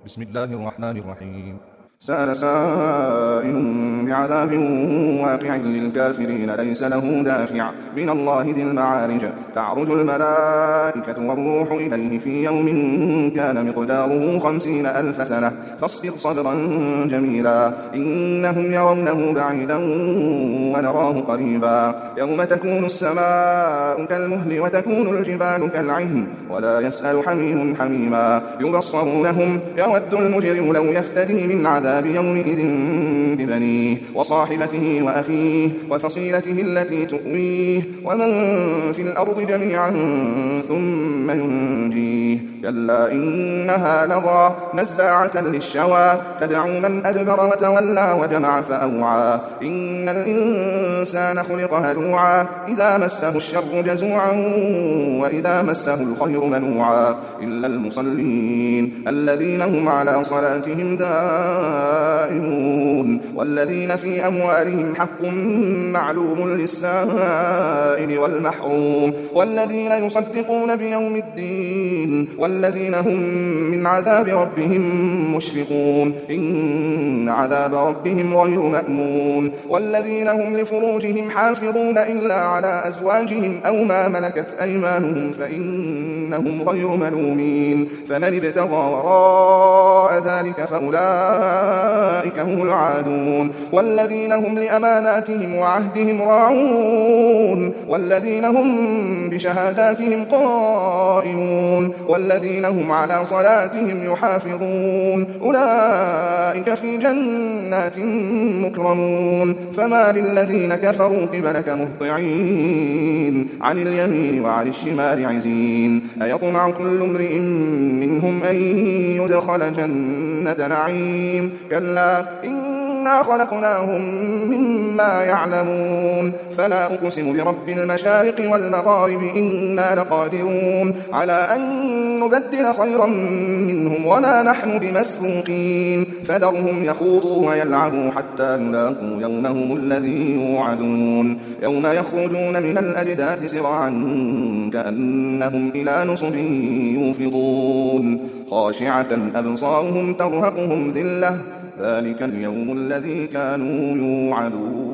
بسم الله الرحمن الرحيم. سأل سائل بعذاب واقع للكافرين ليس له دافع من الله ذي المعارج تعرج الملائكة والروح إليه في يوم كان مقداره 50,000 سنة فاصبر صبرا جميلا إنهم يرونه بعيدا ونراه قريبا يوم تكون السماء كالمهل وتكون الجبال كالعهن ولا يسأل حميم حميما يبصرونهم يود المجرم لو يفتدي من عذاب يومئذ ببنيه وصاحبته وأخيه وفصيلته التي تؤويه ومن في الأرض جميعا ثم ينجيه كلا إنها لظى نزاعة للشوى تدعو من أدبر وتولى وجمع فأوعى إن الإنسان خلق هلوعا إذا مسه الشر جزوعا وإذا مسه الخير منوعا إلا المصلين الذين هم على صلاتهم دائمون والذين في أموالهم حق معلوم للسائل والمحروم والذين يصدقون بيوم الدين والذين هم من عذاب ربهم مشفقون إن عذاب ربهم غير مأمون والذين هم لفروجهم حافظون إلا على أزواجهم أو ما ملكت أيمانهم فإنهم غير ملومين فمن ابتغى وراء ذلك فأولئك هم العادون والذين هم لأماناتهم وعهدهم راعون والذين هم بشهاداتهم قائمون والذين هم على صلاتهم يحافظون أولئك في جنات مكرمون فما للذين كفروا قبلك مهطعين عن اليمين وعن الشمال عزين أيطمع كل امرئ منهم أن يدخل جنة نعيم كلا إنا خلقناهم مما يعلمون فلا أقسم برب المشارق والمغارب إنا لقادرون على أن نبدل خيرا منهم وما نحن بمسبوقين فذرهم يخوضوا ويلعبوا حتى يلاقوا يومهم الذي يوعدون يوم يخرجون من الأجداث سرعا كأنهم إلى نصب يوفضون خاشعة أبصارهم ترهقهم ذلة ذلك اليوم الذي كانوا يوعدون